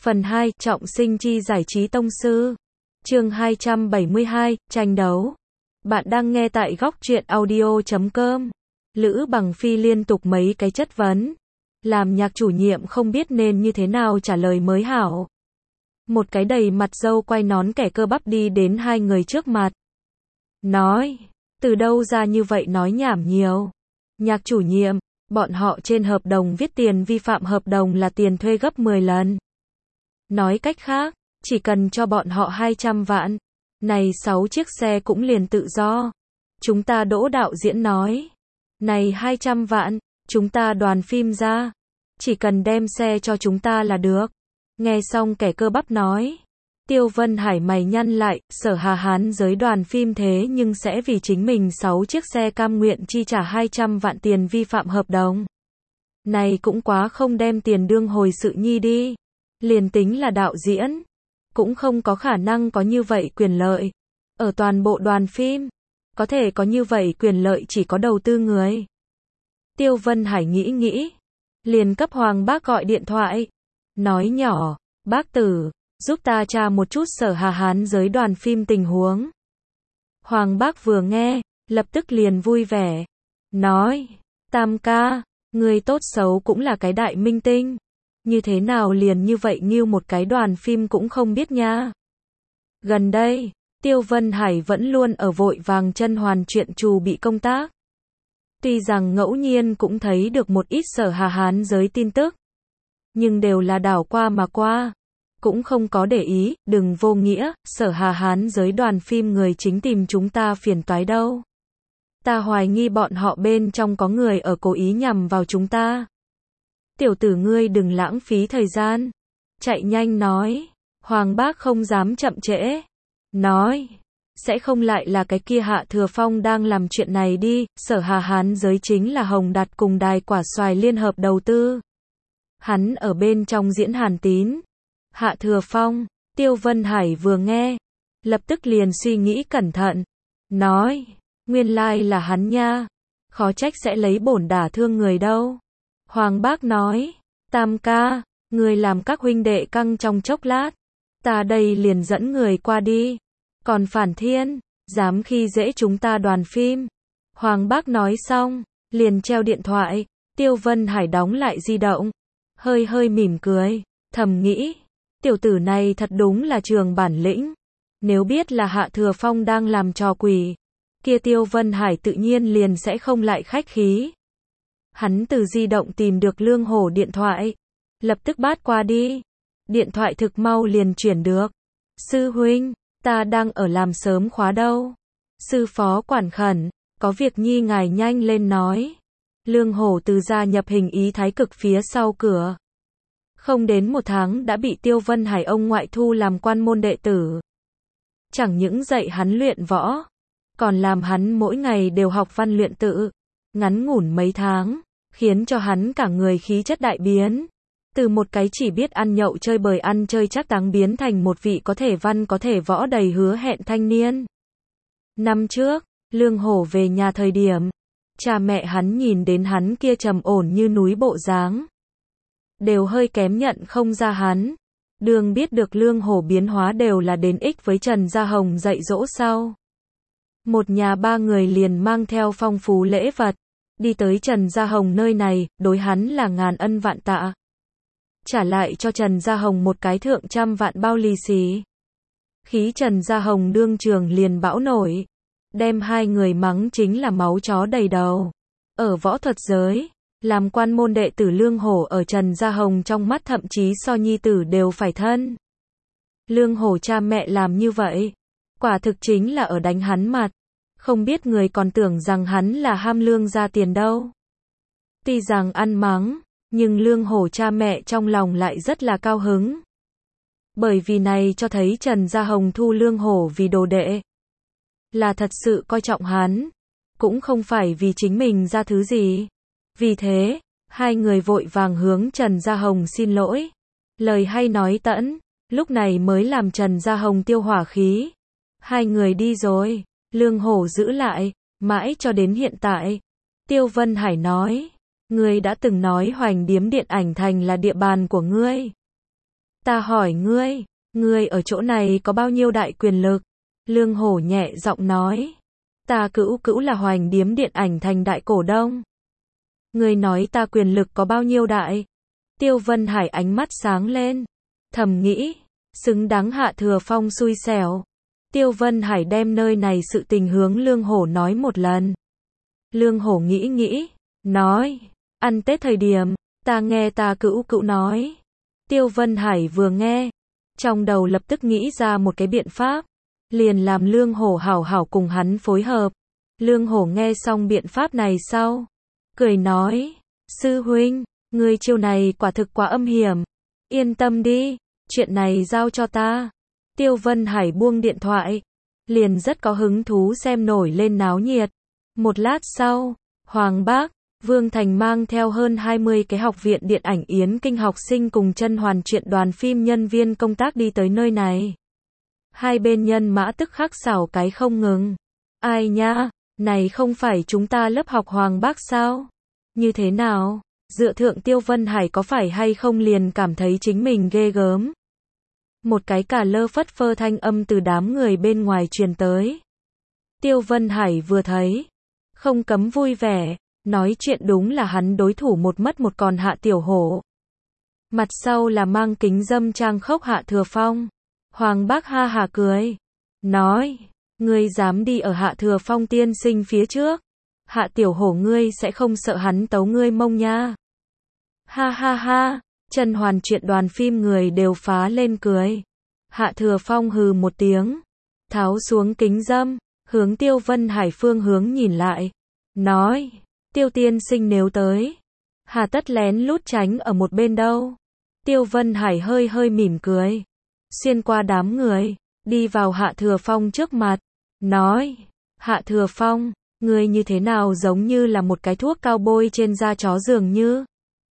Phần 2, trọng sinh chi giải trí tông sư. Chương 272, tranh đấu. Bạn đang nghe tại góc truyện audio.com. Lữ Bằng Phi liên tục mấy cái chất vấn. Làm nhạc chủ nhiệm không biết nên như thế nào trả lời mới hảo. Một cái đầy mặt râu quay nón kẻ cơ bắp đi đến hai người trước mặt. Nói, từ đâu ra như vậy nói nhảm nhiều. Nhạc chủ nhiệm, bọn họ trên hợp đồng viết tiền vi phạm hợp đồng là tiền thuê gấp 10 lần. Nói cách khác, chỉ cần cho bọn họ 200 vạn, này 6 chiếc xe cũng liền tự do. Chúng ta Đỗ đạo diễn nói, này 200 vạn, chúng ta đoàn phim ra, chỉ cần đem xe cho chúng ta là được. Nghe xong kẻ cơ bắp nói, Tiêu Vân Hải mày nhăn lại, Sở Hà Hán giới đoàn phim thế nhưng sẽ vì chính mình 6 chiếc xe cam nguyện chi trả 200 vạn tiền vi phạm hợp đồng. Này cũng quá không đem tiền đương hồi sự nhi đi. Liền tính là đạo diễn, cũng không có khả năng có như vậy quyền lợi. Ở toàn bộ đoàn phim, có thể có như vậy quyền lợi chỉ có đầu tư người. Tiêu Vân Hải nghĩ, liền cấp Hoàng Bác gọi điện thoại. Nói nhỏ, bác tử, giúp ta tra một chút Sở Hà Hán giới đoàn phim tình huống. Hoàng Bác vừa nghe, lập tức liền vui vẻ. Nói, Tam ca, người tốt xấu cũng là cái đại minh tinh. Như thế nào liền như vậy như một cái đoàn phim cũng không biết nha. Gần đây, Tiêu Vân Hải vẫn luôn ở vội vàng chân hoàn chuyện trù bị công tác. Tuy rằng ngẫu nhiên cũng thấy được một ít Sở Hà Hán giới tin tức, nhưng đều là đảo qua mà qua, cũng không có để ý, đừng vô nghĩa, Sở Hà Hán giới đoàn phim người chính tìm chúng ta phiền toái đâu. Ta hoài nghi bọn họ bên trong có người ở cố ý nhằm vào chúng ta. Tiểu tử ngươi đừng lãng phí thời gian. Chạy nhanh nói. Hoàng Bác không dám chậm trễ. Nói. Sẽ không lại là cái kia Hạ Thừa Phong đang làm chuyện này đi. Sở Hà Hán giới chính là Hồng Đạt cùng Đài Quả Xoài liên hợp đầu tư. Hắn ở bên trong diễn Hàn Tín. Hạ Thừa Phong. Tiêu Vân Hải vừa nghe, lập tức liền suy nghĩ cẩn thận. Nói. Nguyên lai là hắn nha. Khó trách sẽ lấy bổn đả thương người đâu. Hoàng Bác nói, Tam ca, người làm các huynh đệ căng trong chốc lát, ta đây liền dẫn người qua đi. Còn Phản Thiên, dám khi dễ chúng ta đoàn phim. Hoàng Bác nói xong, liền treo điện thoại. Tiêu Vân Hải đóng lại di động, hơi mỉm cười, thầm nghĩ, tiểu tử này thật đúng là trường bản lĩnh. Nếu biết là Hạ Thừa Phong đang làm trò quỷ, kia Tiêu Vân Hải tự nhiên liền sẽ không lại khách khí. Hắn từ di động tìm được Lương Hổ điện thoại, lập tức bắt qua đi. Điện thoại thực mau liền chuyển được. Sư huynh, ta đang ở làm sớm khóa đâu. Sư phó quản khẩn, có việc nhi ngài nhanh lên nói. Lương Hổ từ gia nhập hình ý thái cực phía sau cửa. Không đến 1 tháng đã bị Tiêu Vân Hải ông ngoại thu làm quan môn đệ tử. Chẳng những dạy hắn luyện võ, còn làm hắn mỗi ngày đều học văn luyện tự. Ngắn ngủn mấy tháng, khiến cho hắn cả người khí chất đại biến. Từ một cái chỉ biết ăn nhậu chơi bời ăn chơi chắc táng biến thành một vị có thể văn có thể võ đầy hứa hẹn thanh niên. Năm trước, Lương Hổ về nhà thời điểm, cha mẹ hắn nhìn đến hắn kia trầm ổn như núi bộ dáng, đều hơi kém nhận không ra hắn. Đường biết được Lương Hổ biến hóa đều là đến ích với Trần Gia Hồng dạy dỗ sau. Một nhà 3 người liền mang theo phong phú lễ vật, đi tới Trần Gia Hồng nơi này, đối hắn là ngàn ân vạn tạ. Trả lại cho Trần Gia Hồng một cái thượng trăm vạn bao lì xì. Khí Trần Gia Hồng đương trường liền bão nổi, đem hai người mắng chính là máu chó đầy đầu. Ở võ thuật giới, làm quan môn đệ tử Lương Hổ ở Trần Gia Hồng trong mắt thậm chí so nhi tử đều phải thân. Lương Hổ cha mẹ làm như vậy, quả thực chính là ở đánh hắn mặt. Không biết người còn tưởng rằng hắn là ham lương ra tiền đâu. Tuy rằng ăn mắng, nhưng Lương Hổ cha mẹ trong lòng lại rất là cao hứng. Bởi vì này cho thấy Trần Gia Hồng thu Lương Hổ vì đồ đệ, là thật sự coi trọng hắn, cũng không phải vì chính mình ra thứ gì. Vì thế, hai người vội vàng hướng Trần Gia Hồng xin lỗi. Lời hay nói tẫn, lúc này mới làm Trần Gia Hồng tiêu hỏa khí. Hai người đi rồi. Lương Hổ giữ lại, mãi cho đến hiện tại. Tiêu Vân Hải nói, ngươi đã từng nói Hoành Điếm điện ảnh thành là địa bàn của ngươi. Ta hỏi ngươi ở chỗ này có bao nhiêu đại quyền lực? Lương Hổ nhẹ giọng nói. Ta Cữu là Hoành Điếm Điện Ảnh Thành đại cổ đông. Ngươi nói ta quyền lực có bao nhiêu đại? Tiêu Vân Hải ánh mắt sáng lên. Thầm nghĩ, xứng đáng Hạ Thừa Phong xui xẻo. Tiêu Vân Hải đem nơi này sự tình hướng Lương Hổ nói một lần. Lương Hổ nghĩ, nói, ăn Tết thời điểm, ta nghe ta Cữu nói. Tiêu Vân Hải vừa nghe, trong đầu lập tức nghĩ ra một cái biện pháp, liền làm Lương Hổ hảo hảo cùng hắn phối hợp. Lương Hổ nghe xong biện pháp này sau, cười nói, sư huynh, ngươi chiêu này quả thực quá âm hiểm. Yên tâm đi, chuyện này giao cho ta. Tiêu Vân Hải buông điện thoại, liền rất có hứng thú xem nổi lên náo nhiệt. Một lát sau, Hoàng Bác, Vương Thành mang theo hơn 20 cái học viện điện ảnh Yến Kinh học sinh cùng chân hoàn truyện đoàn phim nhân viên công tác đi tới nơi này. Hai bên nhân mã tức khắc xảo cái không ngừng. Ai nha, này không phải chúng ta lớp học Hoàng Bác sao? Như thế nào? Dựa thượng Tiêu Vân Hải có phải hay không liền cảm thấy chính mình ghê gớm? Một cái cả lơ phất phơ thanh âm từ đám người bên ngoài truyền tới. Tiêu Vân Hải vừa thấy, không cấm vui vẻ, nói chuyện đúng là hắn đối thủ một mất một còn Hạ Tiểu Hổ. Mặt sau là mang kính dâm trang khốc Hạ Thừa Phong. Hoàng Bác ha hà cười, nói, ngươi dám đi ở Hạ Thừa Phong tiên sinh phía trước, Hạ Tiểu Hổ ngươi sẽ không sợ hắn tấu ngươi mông nha. Ha ha ha, chân hoàn truyện đoàn phim người đều phá lên cười. Hạ Thừa Phong hừ một tiếng, tháo xuống kính dâm, hướng Tiêu Vân Hải phương hướng nhìn lại, nói, Tiêu tiên sinh nếu tới, hà tất lén lút tránh ở một bên đâu. Tiêu Vân Hải hơi mỉm cười, xuyên qua đám người, đi vào Hạ Thừa Phong trước mặt, nói, Hạ Thừa Phong, ngươi như thế nào giống như là một cái thuốc cao bôi trên da chó dường như.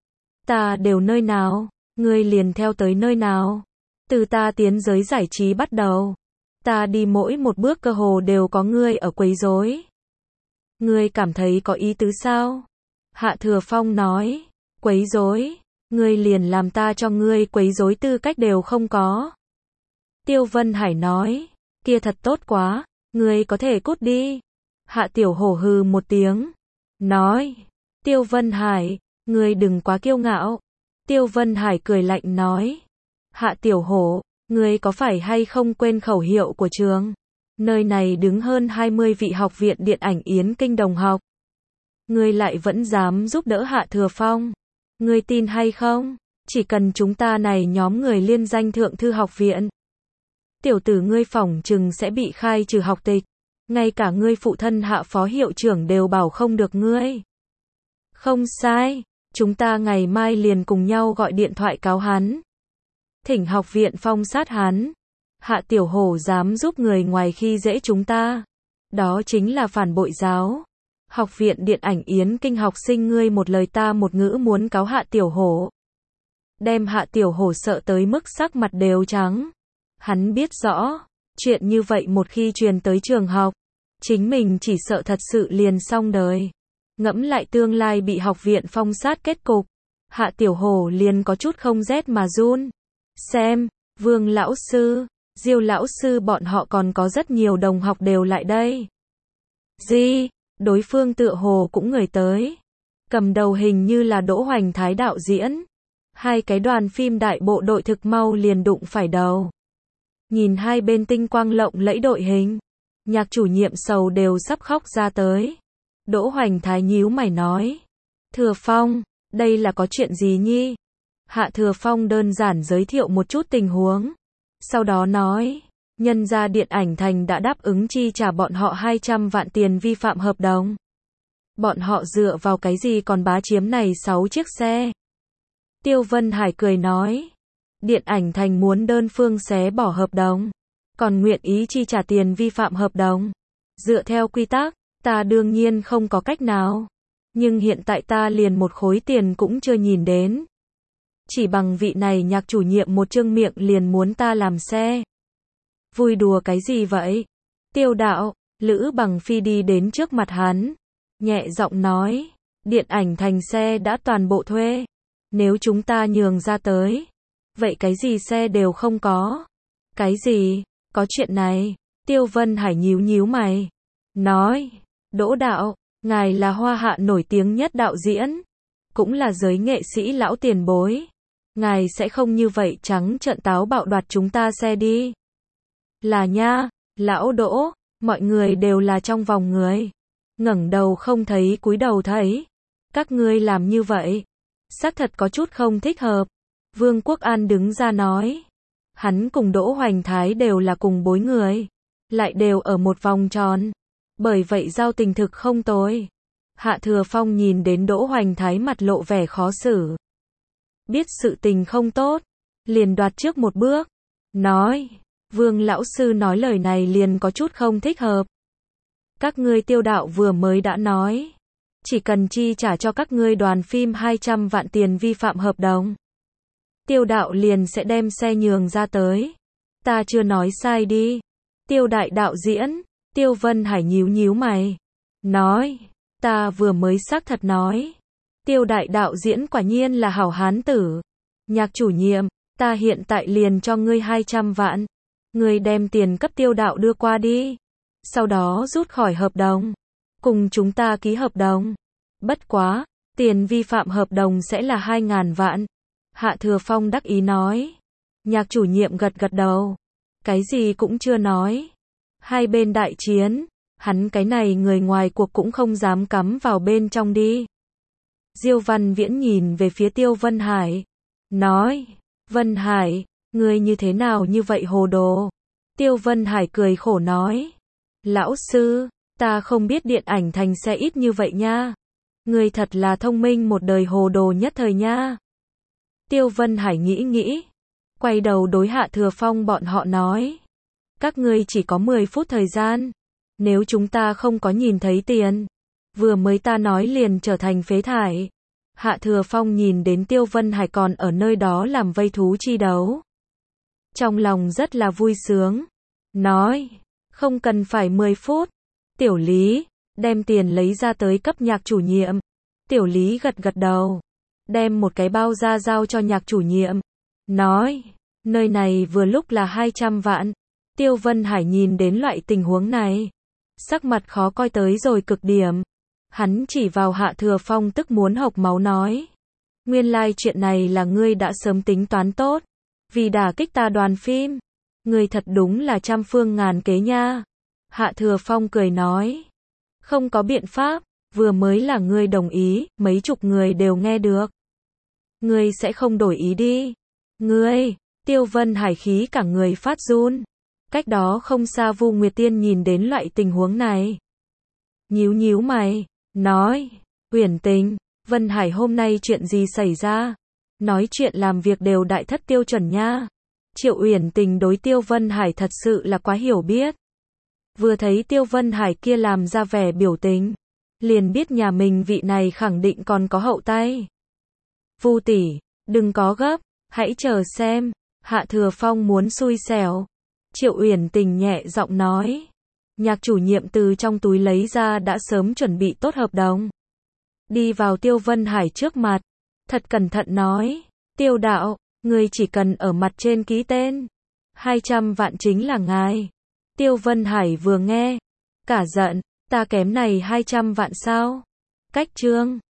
Ta đều nơi nào, ngươi liền theo tới nơi nào. Từ ta tiến giới giải trí bắt đầu, ta đi mỗi một bước cơ hồ đều có ngươi ở quấy rối. Ngươi cảm thấy có ý tứ sao? Hạ Thừa Phong nói, quấy rối, ngươi liền làm ta cho ngươi quấy rối tư cách đều không có. Tiêu Vân Hải nói, kia thật tốt quá, ngươi có thể cút đi. Hạ Tiểu Hổ hừ một tiếng, nói, Tiêu Vân Hải, ngươi đừng quá kiêu ngạo. Tiêu Vân Hải cười lạnh nói, Hạ Tiểu Hổ, ngươi có phải hay không quên khẩu hiệu của trường? Nơi này đứng hơn 20 vị học viện điện ảnh Yến Kinh đồng học. Ngươi lại vẫn dám giúp đỡ Hạ Thừa Phong. Ngươi tin hay không? Chỉ cần chúng ta này nhóm người liên danh thượng thư học viện. Tiểu tử ngươi phỏng chừng sẽ bị khai trừ học tịch. Ngay cả ngươi phụ thân Hạ phó hiệu trưởng đều bảo không được ngươi. Không sai, chúng ta ngày mai liền cùng nhau gọi điện thoại cáo hắn. Thỉnh học viện phong sát hắn. Hạ Tiểu Hổ dám giúp người ngoài khi dễ chúng ta. Đó chính là phản bội giáo. Học viện điện ảnh Yến Kinh học sinh ngươi một lời ta một ngữ muốn cáo Hạ Tiểu Hổ. Đem Hạ Tiểu Hổ sợ tới mức sắc mặt đều trắng. Hắn biết rõ, chuyện như vậy một khi truyền tới trường học, chính mình chỉ sợ thật sự liền xong đời. Ngẫm lại tương lai bị học viện phong sát kết cục, Hạ Tiểu Hổ liền có chút không rét mà run. Xem, Vương lão sư, Diêu lão sư bọn họ còn có rất nhiều đồng học đều lại đây. Gì? Đối phương tựa hồ cũng người tới. Cầm đầu hình như là Đỗ Hoành Thái đạo diễn. Hai cái đoàn phim đại bộ đội thực mau liền đụng phải đầu. Nhìn hai bên tinh quang lộng lẫy đội hình, nhạc chủ nhiệm sầu đều sắp khóc ra tới. Đỗ Hoành Thái nhíu mày nói, Thừa Phong, đây là có chuyện gì nhi? Hạ Thừa Phong đơn giản giới thiệu một chút tình huống. Sau đó nói, nhân gia điện ảnh thành đã đáp ứng chi trả bọn họ 200 vạn tiền vi phạm hợp đồng. Bọn họ dựa vào cái gì còn bá chiếm này 6 chiếc xe? Tiêu Vân Hải cười nói, điện ảnh thành muốn đơn phương xé bỏ hợp đồng, còn nguyện ý chi trả tiền vi phạm hợp đồng. Dựa theo quy tắc, ta đương nhiên không có cách nào. Nhưng hiện tại ta liền một khối tiền cũng chưa nhìn đến. Chỉ bằng vị này nhạc chủ nhiệm một trương miệng liền muốn ta làm xe. Vui đùa cái gì vậy? Tiêu đạo, Lữ Bằng Phi đi đến trước mặt hắn, nhẹ giọng nói, điện ảnh thành xe đã toàn bộ thuê. Nếu chúng ta nhường ra tới, Vậy cái gì xe đều không có? Cái gì? Có chuyện này. Tiêu Vân Hải nhíu nhíu mày. Nói, Đỗ đạo, ngài là Hoa Hạ nổi tiếng nhất đạo diễn. Cũng là giới nghệ sĩ lão tiền bối. Ngài sẽ không như vậy trắng trợn táo bạo đoạt chúng ta xe đi. Là nha, lão Đỗ, mọi người đều là trong vòng người. Ngẩng đầu không thấy cúi đầu thấy. Các ngươi làm như vậy, xác thật có chút không thích hợp. Vương Quốc An đứng ra nói. Hắn cùng Đỗ Hoành Thái đều là cùng bối người. Lại đều ở một vòng tròn. Bởi vậy giao tình thực không tồi. Hạ Thừa Phong nhìn đến Đỗ Hoành Thái mặt lộ vẻ khó xử. Biết sự tình không tốt. Liền đoạt trước một bước. Nói. Vương lão sư nói lời này liền có chút không thích hợp. Các ngươi Tiêu đạo vừa mới đã nói. Chỉ cần chi trả cho các ngươi đoàn phim 200 vạn tiền vi phạm hợp đồng. Tiêu đạo liền sẽ đem xe nhường ra tới. Ta chưa nói sai đi. Tiêu đại đạo diễn. Tiêu Vân Hải nhíu nhíu mày. Nói. Ta vừa mới xác thật nói. Tiêu đại đạo diễn quả nhiên là hảo hán tử. Nhạc chủ nhiệm. Ta hiện tại liền cho ngươi 200 vạn. Ngươi đem tiền cấp Tiêu đạo đưa qua đi. Sau đó rút khỏi hợp đồng. Cùng chúng ta ký hợp đồng. Bất quá. Tiền vi phạm hợp đồng sẽ là 2.000 vạn. Hạ Thừa Phong đắc ý nói. Nhạc chủ nhiệm gật gật đầu. Cái gì cũng chưa nói. Hai bên đại chiến. Hắn cái này người ngoài cuộc cũng không dám cắm vào bên trong đi. Diêu Văn Viễn nhìn về phía Tiêu Vân Hải. Nói. Vân Hải, ngươi như thế nào như vậy hồ đồ? Tiêu Vân Hải cười khổ nói. Lão sư, ta không biết điện ảnh thành xe ít như vậy nha. Ngươi thật là thông minh một đời hồ đồ nhất thời nha. Tiêu Vân Hải nghĩ nghĩ. Quay đầu đối Hạ Thừa Phong bọn họ nói. Các ngươi chỉ có 10 phút thời gian. Nếu chúng ta không có nhìn thấy tiền. Vừa mới ta nói liền trở thành phế thải. Hạ Thừa Phong nhìn đến Tiêu Vân Hải còn ở nơi đó làm vây thú chi đấu. Trong lòng rất là vui sướng. Nói. Không cần phải 10 phút. Tiểu Lý. Đem tiền lấy ra tới cấp nhạc chủ nhiệm. Tiểu Lý gật gật đầu. Đem một cái bao ra giao cho nhạc chủ nhiệm. Nói. Nơi này vừa lúc là 200 vạn. Tiêu Vân Hải nhìn đến loại tình huống này. Sắc mặt khó coi tới rồi cực điểm. Hắn chỉ vào Hạ Thừa Phong tức muốn hộc máu nói. Nguyên lai chuyện này là ngươi đã sớm tính toán tốt. Vì đả kích ta đoàn phim. Ngươi thật đúng là trăm phương ngàn kế nha. Hạ Thừa Phong cười nói. Không có biện pháp. Vừa mới là ngươi đồng ý. Mấy chục người đều nghe được. Ngươi sẽ không đổi ý đi. Ngươi. Tiêu Vân Hải khí cả người phát run. Cách đó không xa Vu Nguyệt Tiên nhìn đến loại tình huống này. Nhíu nhíu mày. Nói. Uyển Tình. Vân Hải hôm nay chuyện gì xảy ra? Nói chuyện làm việc đều đại thất tiêu chuẩn nha. Triệu Uyển Tình đối Tiêu Vân Hải thật sự là quá hiểu biết. Vừa thấy Tiêu Vân Hải kia làm ra vẻ biểu tình. Liền biết nhà mình vị này khẳng định còn có hậu tay. Vu tỷ, đừng có gấp. Hãy chờ xem. Hạ Thừa Phong muốn xui xẻo. Triệu Uyển Tình nhẹ giọng nói. Nhạc chủ nhiệm từ trong túi lấy ra đã sớm chuẩn bị tốt hợp đồng. Đi vào Tiêu Vân Hải trước mặt. Thật cẩn thận nói. Tiêu đạo, người chỉ cần ở mặt trên ký tên. 200 vạn chính là ngài. Tiêu Vân Hải vừa nghe. Cả giận, ta kém này 200 vạn sao? Cách trương.